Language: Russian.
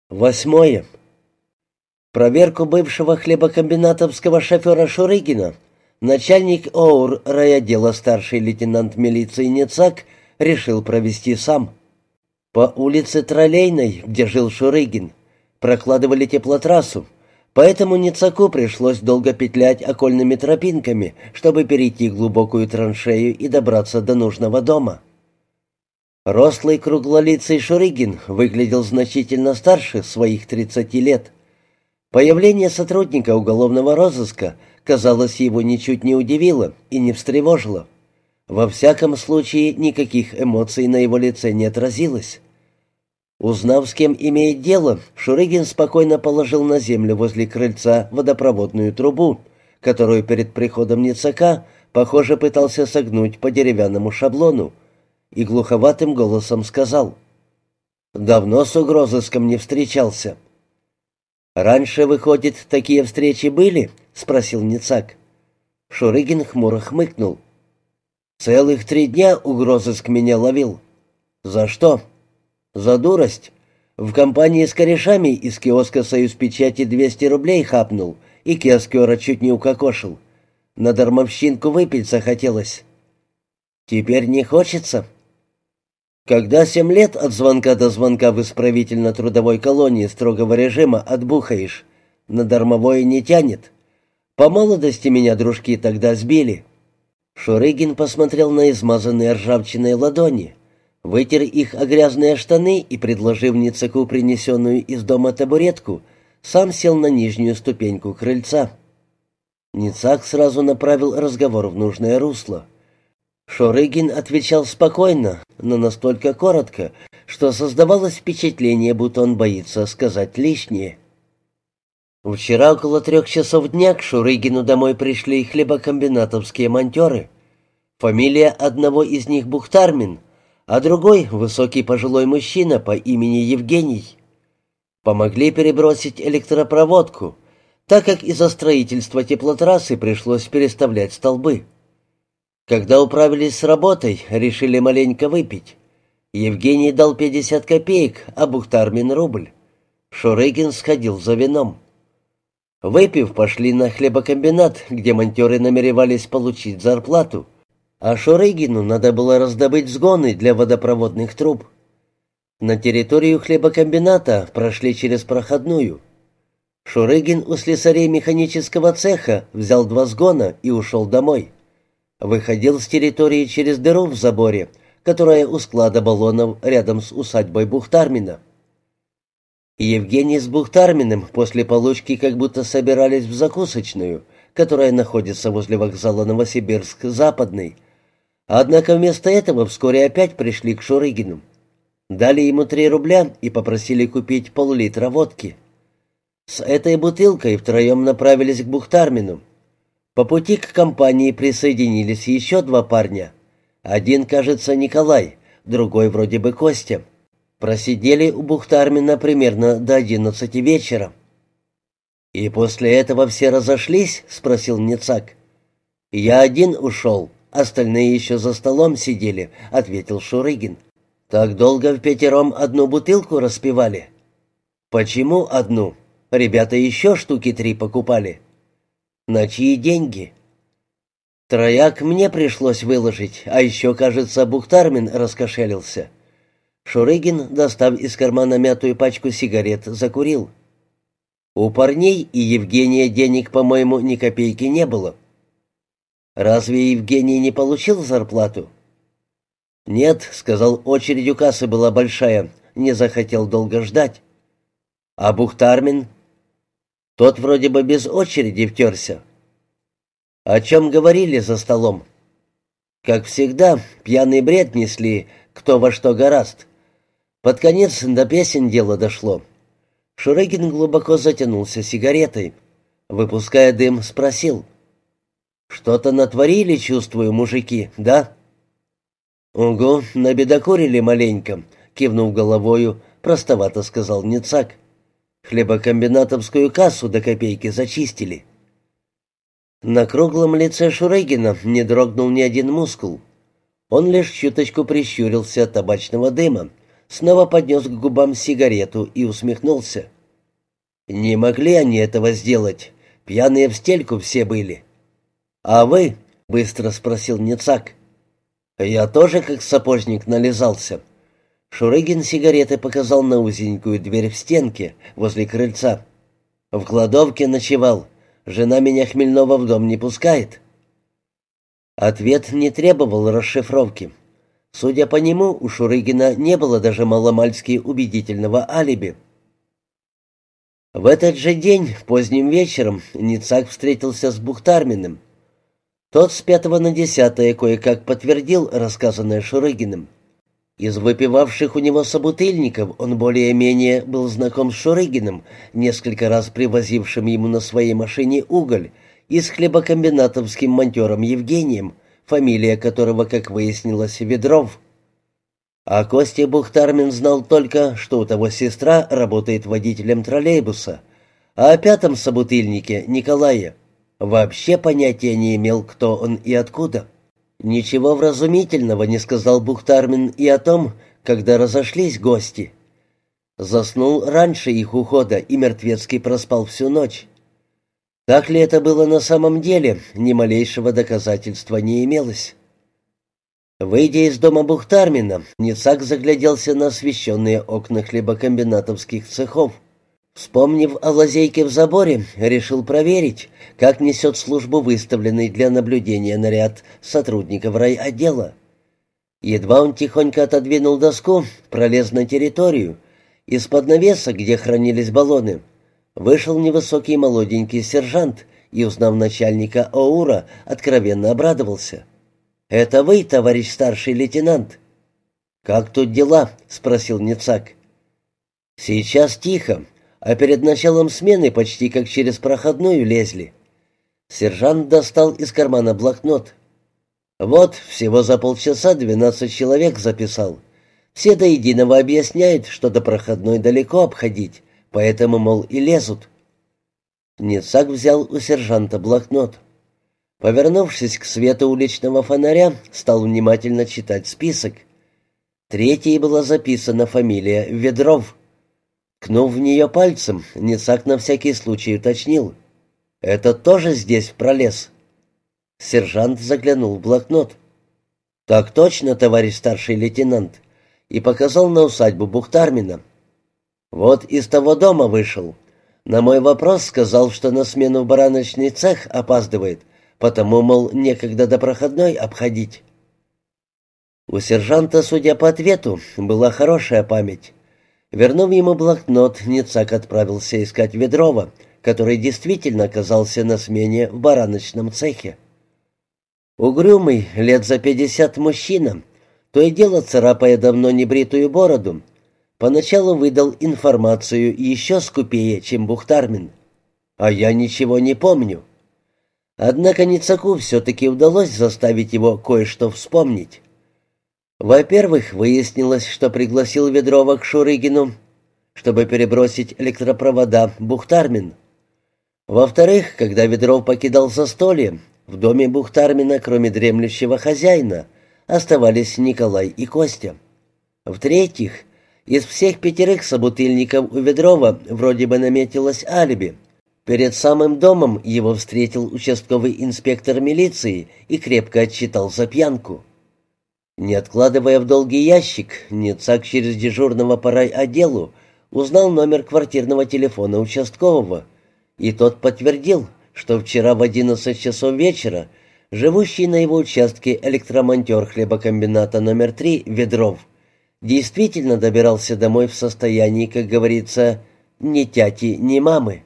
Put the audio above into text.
Восьмое. Проверку бывшего хлебокомбинатовского шофера Шурыгина начальник ОУР райотдела старший лейтенант милиции Ницак решил провести сам. По улице Троллейной, где жил Шурыгин, прокладывали теплотрассу, поэтому Ницаку пришлось долго петлять окольными тропинками, чтобы перейти глубокую траншею и добраться до нужного дома. Рослый круглолицый Шурыгин выглядел значительно старше своих 30 лет. Появление сотрудника уголовного розыска, казалось, его ничуть не удивило и не встревожило. Во всяком случае, никаких эмоций на его лице не отразилось. Узнав, с кем имеет дело, Шурыгин спокойно положил на землю возле крыльца водопроводную трубу, которую перед приходом Ницака, похоже, пытался согнуть по деревянному шаблону, и глуховатым голосом сказал: «Давно с угрозыском не встречался». «Раньше, выходит, такие встречи были?» — спросил Ницак. Шурыгин хмуро хмыкнул. «Целых 3 дня угрозыск меня ловил». «За что?» «За дурость. В компании с корешами из киоска «Союз Печати» 200 рублей хапнул и киоскера чуть не укокошил. На дармовщинку выпить захотелось». «Теперь не хочется?» Когда 7 лет от звонка до звонка в исправительно-трудовой колонии строгого режима отбухаешь, на дармовое не тянет. По молодости меня дружки тогда сбили. Шурыгин посмотрел на измазанные ржавчиной ладони, вытер их о грязные штаны и, предложив Ницаку принесенную из дома табуретку, сам сел на нижнюю ступеньку крыльца. Ницак сразу направил разговор в нужное русло. Шурыгин отвечал спокойно, но настолько коротко, что создавалось впечатление, будто он боится сказать лишнее. Вчера около 3 часов дня к Шурыгину домой пришли хлебокомбинатовские монтеры. Фамилия одного из них Бухтармин, а другой — высокий пожилой мужчина по имени Евгений. Помогли перебросить электропроводку, так как из-за строительства теплотрассы пришлось переставлять столбы. Когда управились с работой, решили маленько выпить. Евгений дал 50 копеек, а Бухтармин — рубль. Шурыгин сходил за вином. Выпив, пошли на хлебокомбинат, где монтеры намеревались получить зарплату, а Шурыгину надо было раздобыть сгоны для водопроводных труб. На территорию хлебокомбината прошли через проходную. Шурыгин у слесарей механического цеха взял 2 сгона и ушел домой. Выходил с территории через дыру в заборе, которая у склада баллонов рядом с усадьбой Бухтармина. Евгений с Бухтарминым после получки как будто собирались в закусочную, которая находится возле вокзала Новосибирск-Западный. Однако вместо этого вскоре опять пришли к Шурыгину. Дали ему 3 рубля и попросили купить пол-литра водки. С этой бутылкой втроем направились к Бухтармину. По пути к компании присоединились еще 2 парня. Один, кажется, Николай, другой вроде бы Костя. Просидели у Бухтармина примерно до 11 вечера. «И после этого все разошлись?» — спросил Ницак. «Я один ушел, остальные еще за столом сидели», — ответил Шурыгин. «Так долго впятером одну бутылку распивали?» «Почему одну? Ребята еще штуки 3 покупали». «На чьи деньги?» «Трояк мне пришлось выложить, а еще, кажется, Бухтармин раскошелился». Шурыгин, достав из кармана мятую пачку сигарет, закурил. «У парней и Евгения денег, по-моему, ни копейки не было». «Разве Евгений не получил зарплату?» «Нет», — сказал, — «очередь у кассы была большая, не захотел долго ждать». «А Бухтармин?» «Тот вроде бы без очереди втерся». «О чем говорили за столом?» «Как всегда, пьяный бред несли, кто во что горазд. Под конец до песен дело дошло». Шурыгин глубоко затянулся сигаретой. Выпуская дым, спросил: «Что-то натворили, чувствую, мужики, да?» «Угу, набедокурили маленько», — кивнув головою, простовато сказал Ницак. «Хлебокомбинатовскую кассу до копейки зачистили». На круглом лице Шурыгина не дрогнул ни один мускул. Он лишь чуточку прищурился от табачного дыма, снова поднес к губам сигарету и усмехнулся. «Не могли они этого сделать. Пьяные в стельку все были». «А вы?» — быстро спросил Ницак. «Я тоже как сапожник нализался». Шурыгин сигареты показал на узенькую дверь в стенке возле крыльца. «В кладовке ночевал. Жена меня хмельного в дом не пускает». Ответ не требовал расшифровки. Судя по нему, у Шурыгина не было даже маломальски убедительного алиби. В этот же день, поздним вечером, Ницак встретился с Бухтарминым. Тот с 5 на 10 кое-как подтвердил рассказанное Шурыгиным. Из выпивавших у него собутыльников он более-менее был знаком с Шурыгиным, несколько раз привозившим ему на своей машине уголь, и с хлебокомбинатовским монтером Евгением, фамилия которого, как выяснилось, Ведров. А Костя Бухтармин знал только, что у того сестра работает водителем троллейбуса, а о пятом собутыльнике, Николае, вообще понятия не имел, кто он и откуда. Ничего вразумительного не сказал Бухтармин и о том, когда разошлись гости. Заснул раньше их ухода и мертвецки проспал всю ночь. Так ли это было на самом деле, ни малейшего доказательства не имелось. Выйдя из дома Бухтармина, Ницак загляделся на освещенные окна хлебокомбинатовских цехов. Вспомнив о лазейке в заборе, решил проверить, как несет службу выставленный для наблюдения наряд сотрудников райотдела. Едва он тихонько отодвинул доску, пролез на территорию. Из-под навеса, где хранились баллоны, вышел невысокий молоденький сержант и, узнав начальника ОУРа, откровенно обрадовался. «Это вы, товарищ старший лейтенант?» «Как тут дела?» — спросил Ницак. «Сейчас тихо, а перед началом смены почти как через проходную лезли». Сержант достал из кармана блокнот. «Вот, всего за полчаса 12 человек записал. Все до единого объясняют, что до проходной далеко обходить, поэтому, мол, и лезут». Ницак взял у сержанта блокнот. Повернувшись к свету уличного фонаря, стал внимательно читать список. Третьей была записана фамилия Ведров. Ткнув в нее пальцем, Ницак на всякий случай уточнил. «Это тоже здесь пролез?» Сержант заглянул в блокнот. «Так точно, товарищ старший лейтенант», и показал на усадьбу Бухтармина. «Вот из того дома вышел. На мой вопрос сказал, что на смену в бараночный цех опаздывает, потому, мол, некогда до проходной обходить». У сержанта, судя по ответу, была хорошая память. Вернув ему блокнот, Ницак отправился искать Ведрова, который действительно оказался на смене в бараночном цехе. Угрюмый, лет за 50 мужчина, то и дело царапая давно небритую бороду, поначалу выдал информацию еще скупее, чем Бухтармин. «А я ничего не помню». Однако Ницаку все-таки удалось заставить его кое-что вспомнить. Во-первых, выяснилось, что пригласил Ведрова к Шурыгину, чтобы перебросить электропровода Бухтармин. Во-вторых, когда Ведров покидал застолье, в доме Бухтармина, кроме дремлющего хозяина, оставались Николай и Костя. В-третьих, из всех 5 собутыльников у Ведрова вроде бы наметилось алиби. Перед самым домом его встретил участковый инспектор милиции и крепко отчитал за пьянку. Не откладывая в долгий ящик, Ницак через дежурного по райотделу узнал номер квартирного телефона участкового, и тот подтвердил, что вчера в 11 часов вечера живущий на его участке электромонтер хлебокомбината номер 3 Ведров действительно добирался домой в состоянии, как говорится, ни тяти, ни мамы.